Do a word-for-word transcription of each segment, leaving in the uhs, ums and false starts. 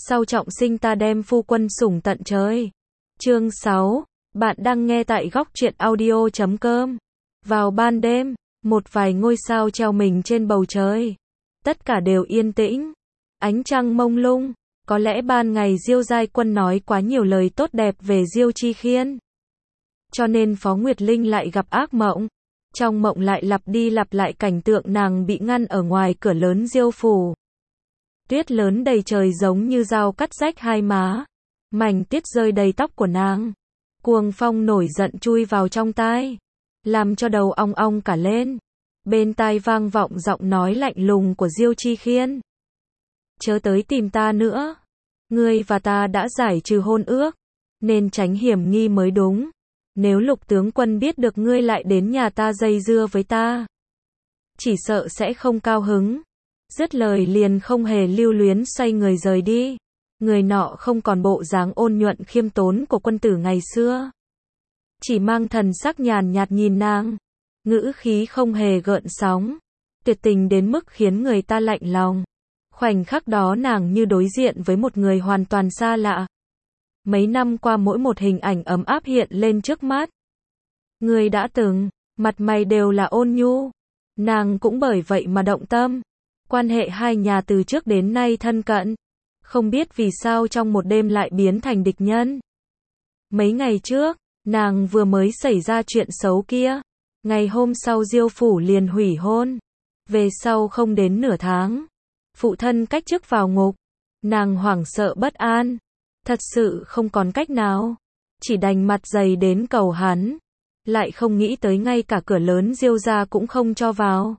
sau trọng sinh ta đem phu quân sủng tận trời. Chương sáu. Bạn đang nghe tại góc truyện audio chấm com. Vào ban đêm, một vài ngôi sao treo mình trên bầu trời. Tất cả đều yên tĩnh. Ánh trăng mông lung. Có lẽ ban ngày Diêu Giai Quân nói quá nhiều lời tốt đẹp về Diêu Chi Khiên. Cho nên Phó Nguyệt Linh lại gặp ác mộng. Trong mộng lại lặp đi lặp lại cảnh tượng nàng bị ngăn ở ngoài cửa lớn Diêu phủ. Tuyết lớn đầy trời giống như dao cắt rách hai má. Mảnh tiết rơi đầy tóc của nàng. Cuồng phong nổi giận chui vào trong tai, làm cho đầu ong ong cả lên. Bên tai vang vọng giọng nói lạnh lùng của Diêu Chi Khiên. Chớ tới tìm ta nữa. Ngươi và ta đã giải trừ hôn ước, nên tránh hiểm nghi mới đúng. Nếu Lục tướng quân biết được ngươi lại đến nhà ta dây dưa với ta, chỉ sợ sẽ không cao hứng. Dứt lời liền không hề lưu luyến xoay người rời đi. Người nọ không còn bộ dáng ôn nhuận khiêm tốn của quân tử ngày xưa, chỉ mang thần sắc nhàn nhạt nhìn nàng, ngữ khí không hề gợn sóng, tuyệt tình đến mức khiến người ta lạnh lòng. Khoảnh khắc đó nàng như đối diện với một người hoàn toàn xa lạ. Mấy năm qua mỗi một hình ảnh ấm áp hiện lên trước mắt. Người đã từng, mặt mày đều là ôn nhu. Nàng cũng bởi vậy mà động tâm. Quan hệ hai nhà từ trước đến nay thân cận. Không biết vì sao trong một đêm lại biến thành địch nhân. Mấy ngày trước, nàng vừa mới xảy ra chuyện xấu kia. Ngày hôm sau Diêu phủ liền hủy hôn. Về sau không đến nửa tháng, phụ thân cách chức vào ngục. Nàng hoảng sợ bất an. Thật sự không còn cách nào. Chỉ đành mặt dày đến cầu hắn. Lại không nghĩ tới ngay cả cửa lớn Diêu gia cũng không cho vào.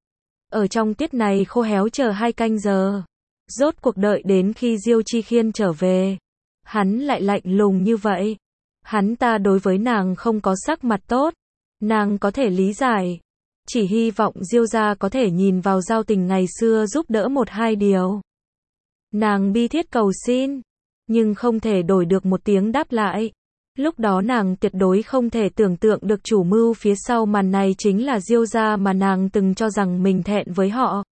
Ở trong tiết này khô héo chờ hai canh giờ. Rốt cuộc đợi đến khi Diêu Chi Khiên trở về. Hắn lại lạnh lùng như vậy. Hắn ta đối với nàng không có sắc mặt tốt. Nàng có thể lý giải. Chỉ hy vọng Diêu gia có thể nhìn vào giao tình ngày xưa giúp đỡ một hai điều. Nàng bi thiết cầu xin, nhưng không thể đổi được một tiếng đáp lại. Lúc đó nàng tuyệt đối không thể tưởng tượng được chủ mưu phía sau màn này chính là Diêu gia mà nàng từng cho rằng mình thẹn với họ.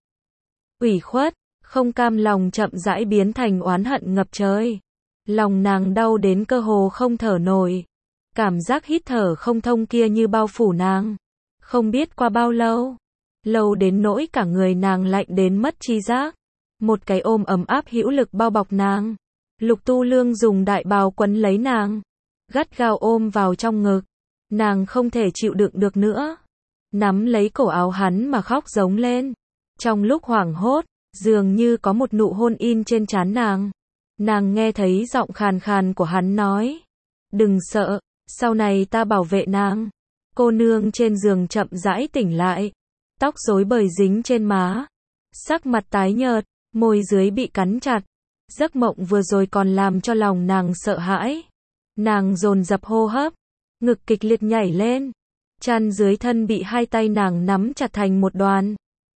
Ủy khuất, không cam lòng chậm rãi biến thành oán hận ngập trời. Lòng nàng đau đến cơ hồ không thở nổi. Cảm giác hít thở không thông kia như bao phủ nàng. Không biết qua bao lâu. Lâu đến nỗi cả người nàng lạnh đến mất tri giác. Một cái ôm ấm áp hữu lực bao bọc nàng. Lục Tu Lương dùng đại bào quấn lấy nàng, gắt gao ôm vào trong ngực. Nàng không thể chịu đựng được nữa. Nắm lấy cổ áo hắn mà khóc giống lên. Trong lúc hoảng hốt, dường như có một nụ hôn in trên trán nàng. Nàng nghe thấy giọng khàn khàn của hắn nói. Đừng sợ, sau này ta bảo vệ nàng. Cô nương trên giường chậm rãi tỉnh lại. Tóc rối bời dính trên má. Sắc mặt tái nhợt, môi dưới bị cắn chặt. Giấc mộng vừa rồi còn làm cho lòng nàng sợ hãi. Nàng dồn dập hô hấp. Ngực kịch liệt nhảy lên. Chăn dưới thân bị hai tay nàng nắm chặt thành một đoàn.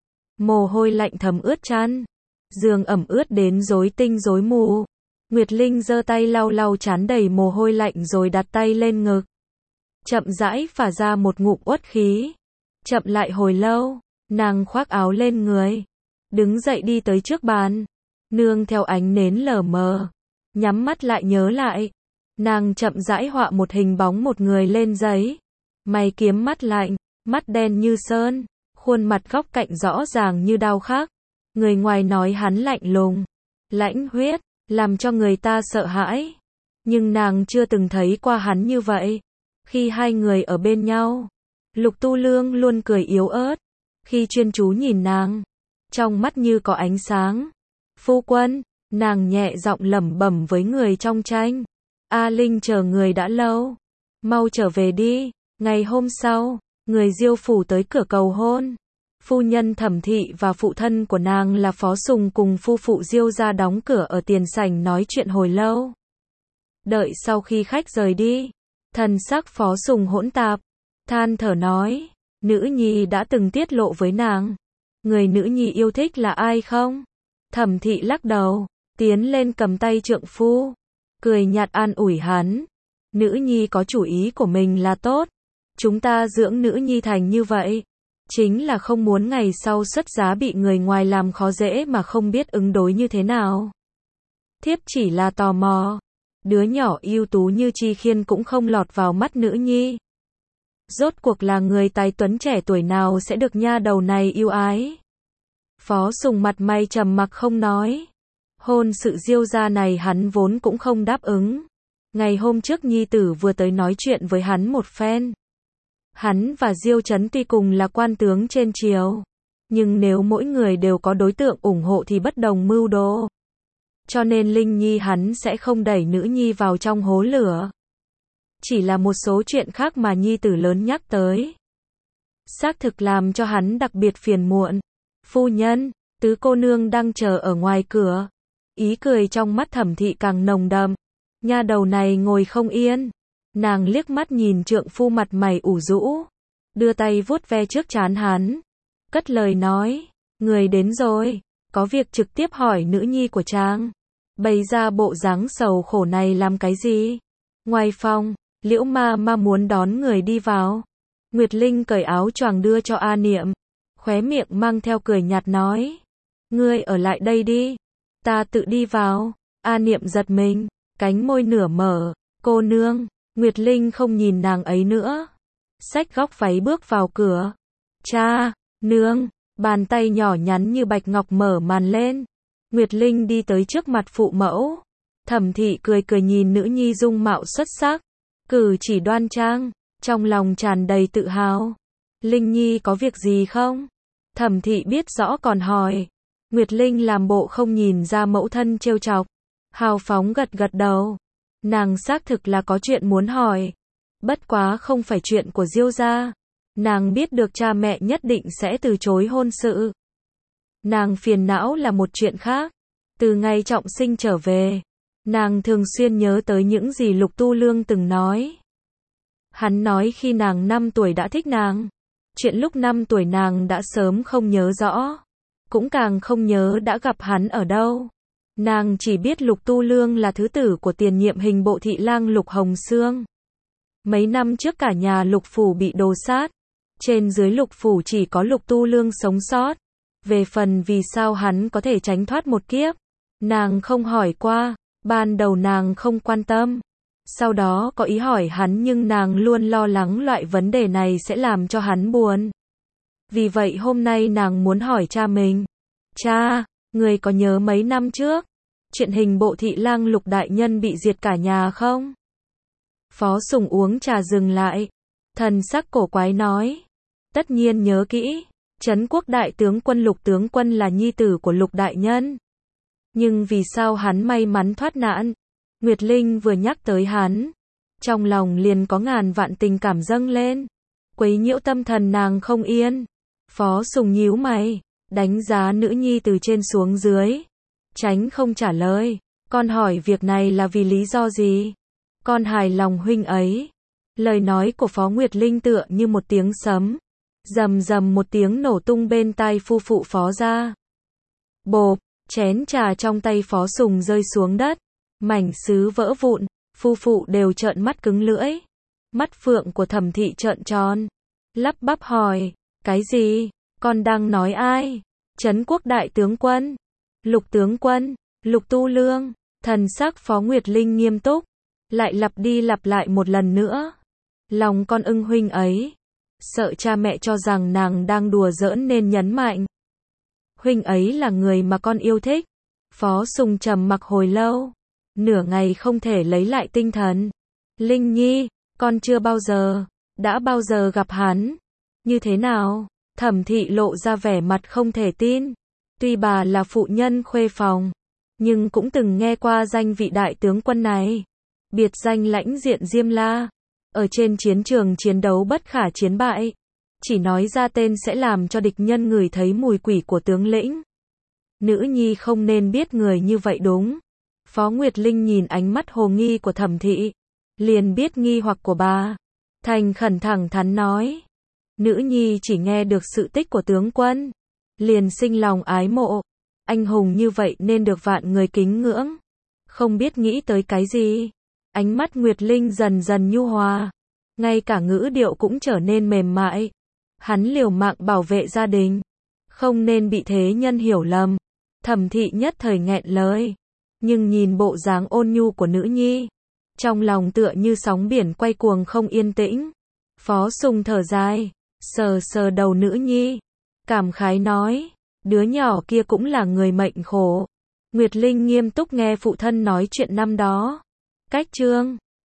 Mồ hôi lạnh thấm ướt chăn. Giường ẩm ướt đến rối tinh rối mù. Nguyệt Linh giơ tay lau lau trán đầy mồ hôi lạnh rồi đặt tay lên ngực. Chậm rãi phả ra một ngụm uất khí. Chậm lại hồi lâu, nàng khoác áo lên người. Đứng dậy đi tới trước bàn. Nương theo ánh nến lờ mờ. Nhắm mắt lại nhớ lại. Nàng chậm rãi họa một hình bóng một người lên giấy. Mày kiếm mắt lạnh, mắt đen như sơn. Khuôn mặt góc cạnh rõ ràng như đao khắc. Người ngoài nói hắn lạnh lùng, lãnh huyết, làm cho người ta sợ hãi. Nhưng nàng chưa từng thấy qua hắn như vậy. Khi hai người ở bên nhau, Lục Tu Lương luôn cười yếu ớt. Khi chuyên chú nhìn nàng, trong mắt như có ánh sáng. Phu quân, nàng nhẹ giọng lẩm bẩm với người trong tranh. A Linh chờ người đã lâu. Mau trở về đi. Ngày hôm sau, người Diêu phủ tới cửa cầu hôn. Phu nhân Thẩm thị và phụ thân của nàng là Phó Sùng cùng phu phụ Diêu gia đóng cửa ở tiền sảnh nói chuyện hồi lâu. Đợi sau khi khách rời đi, thần sắc Phó Sùng hỗn tạp, than thở nói, nữ nhi đã từng tiết lộ với nàng. Người nữ nhi yêu thích là ai không? Thẩm thị lắc đầu, tiến lên cầm tay trượng phu, cười nhạt an ủi hắn. Nữ nhi có chủ ý của mình là tốt. Chúng ta dưỡng nữ nhi thành như vậy, chính là không muốn ngày sau xuất giá bị người ngoài làm khó dễ mà không biết ứng đối như thế nào. Thiếp chỉ là tò mò. Đứa nhỏ ưu tú như Chi Khiên cũng không lọt vào mắt nữ nhi. Rốt cuộc là người tài tuấn trẻ tuổi nào sẽ được nha đầu này yêu ái? Phó Sùng mặt mày trầm mặc không nói. Hôn sự Diêu gia này hắn vốn cũng không đáp ứng. Ngày hôm trước nhi tử vừa tới nói chuyện với hắn một phen. Hắn và Diêu Chấn tuy cùng là quan tướng trên triều, nhưng nếu mỗi người đều có đối tượng ủng hộ thì bất đồng mưu đồ. Cho nên Linh Nhi hắn sẽ không đẩy nữ nhi vào trong hố lửa. Chỉ là một số chuyện khác mà nhi tử lớn nhắc tới, xác thực làm cho hắn đặc biệt phiền muộn. Phu nhân, tứ cô nương đang chờ ở ngoài cửa. Ý cười trong mắt Thẩm Thị càng nồng đậm. Nha đầu này ngồi không yên. Nàng liếc mắt nhìn trượng phu mặt mày ủ rũ, đưa tay vuốt ve trước trán hắn, cất lời nói, người đến rồi, có việc trực tiếp hỏi nữ nhi của chàng. Bày ra bộ dáng sầu khổ này làm cái gì? Ngoài phòng, Liễu ma ma muốn đón người đi vào. Nguyệt Linh cởi áo choàng đưa cho A Niệm, khóe miệng mang theo cười nhạt nói, ngươi ở lại đây đi, ta tự đi vào. A Niệm giật mình, cánh môi nửa mở, cô nương. Nguyệt Linh không nhìn nàng ấy nữa, xách góc váy bước vào cửa. Cha, nương, bàn tay nhỏ nhắn như bạch ngọc mở màn lên. Nguyệt Linh đi tới trước mặt phụ mẫu. Thẩm Thị cười cười nhìn nữ nhi dung mạo xuất sắc, cử chỉ đoan trang, trong lòng tràn đầy tự hào. Linh Nhi có việc gì không? Thẩm Thị biết rõ còn hỏi. Nguyệt Linh làm bộ không nhìn ra mẫu thân trêu chọc, hào phóng gật gật đầu. Nàng xác thực là có chuyện muốn hỏi, bất quá không phải chuyện của Diêu gia. Nàng biết được cha mẹ nhất định sẽ từ chối hôn sự. Nàng phiền não là một chuyện khác. Từ ngày Trọng Sinh trở về, nàng thường xuyên nhớ tới những gì Lục Tu Lương từng nói. Hắn nói khi nàng năm tuổi đã thích nàng. Chuyện lúc năm tuổi nàng đã sớm không nhớ rõ, cũng càng không nhớ đã gặp hắn ở đâu. Nàng chỉ biết Lục Tu Lương là thứ tử của tiền nhiệm hình bộ thị lang Lục Hồng Xương. Mấy năm trước cả nhà Lục phủ bị đồ sát, trên dưới Lục phủ chỉ có Lục Tu Lương sống sót. Về phần vì sao hắn có thể tránh thoát một kiếp, nàng không hỏi qua, ban đầu nàng không quan tâm. Sau đó có ý hỏi hắn nhưng nàng luôn lo lắng loại vấn đề này sẽ làm cho hắn buồn. Vì vậy hôm nay nàng muốn hỏi cha mình. Cha, người có nhớ mấy năm trước, chuyện hình bộ thị lang Lục đại nhân bị diệt cả nhà không? Phó Sùng uống trà dừng lại, thần sắc cổ quái nói, tất nhiên nhớ kỹ. Trấn Quốc đại tướng quân Lục tướng quân là nhi tử của Lục đại nhân. Nhưng vì sao hắn may mắn thoát nạn? Nguyệt Linh vừa nhắc tới hắn, trong lòng liền có ngàn vạn tình cảm dâng lên, quấy nhiễu tâm thần nàng không yên. Phó Sùng nhíu mày, đánh giá nữ nhi từ trên xuống dưới, tránh không trả lời. Con hỏi việc này là vì lý do gì? Con hài lòng huynh ấy. Lời nói của Phó Nguyệt Linh tựa như một tiếng sấm, rầm rầm một tiếng nổ tung bên tai phu phụ Phó gia. Bộp, chén trà trong tay Phó Sùng rơi xuống đất, mảnh sứ vỡ vụn, phu phụ đều trợn mắt cứng lưỡi. Mắt phượng của Thẩm Thị trợn tròn, lắp bắp hỏi, cái gì? Con đang nói ai? Trấn Quốc đại tướng quân, Lục tướng quân, Lục Tu Lương. Thần sắc Phó Nguyệt Linh nghiêm túc, lại lặp đi lặp lại một lần nữa. Lòng con ưng huynh ấy, sợ cha mẹ cho rằng nàng đang đùa giỡn nên nhấn mạnh. Huynh ấy là người mà con yêu thích. Phó Sùng trầm mặc hồi lâu, nửa ngày không thể lấy lại tinh thần. Linh Nhi, con chưa bao giờ, đã bao giờ gặp hắn. Như thế nào? Thẩm Thị lộ ra vẻ mặt không thể tin. Tuy bà là phụ nhân khuê phòng, nhưng cũng từng nghe qua danh vị đại tướng quân này. Biệt danh lãnh diện Diêm La, ở trên chiến trường chiến đấu bất khả chiến bại. Chỉ nói ra tên sẽ làm cho địch nhân ngửi thấy mùi quỷ của tướng lĩnh. Nữ nhi không nên biết người như vậy đúng. Phó Nguyệt Linh nhìn ánh mắt hồ nghi của Thẩm Thị, liền biết nghi hoặc của bà. Thành khẩn thẳng thắn nói, nữ nhi chỉ nghe được sự tích của tướng quân, liền sinh lòng ái mộ. Anh hùng như vậy nên được vạn người kính ngưỡng. Không biết nghĩ tới cái gì. Ánh mắt Nguyệt Linh dần dần nhu hòa, ngay cả ngữ điệu cũng trở nên mềm mại. Hắn liều mạng bảo vệ gia đình, không nên bị thế nhân hiểu lầm. Thẩm Thị nhất thời nghẹn lời. nhưng nhìn bộ dáng ôn nhu của nữ nhi, trong lòng tựa như sóng biển quay cuồng không yên tĩnh. Phó Sùng thở dài, sờ sờ đầu nữ nhi, cảm khái nói, đứa nhỏ kia cũng là người mệnh khổ. Nguyệt Linh nghiêm túc nghe phụ thân nói chuyện năm đó. Cách chương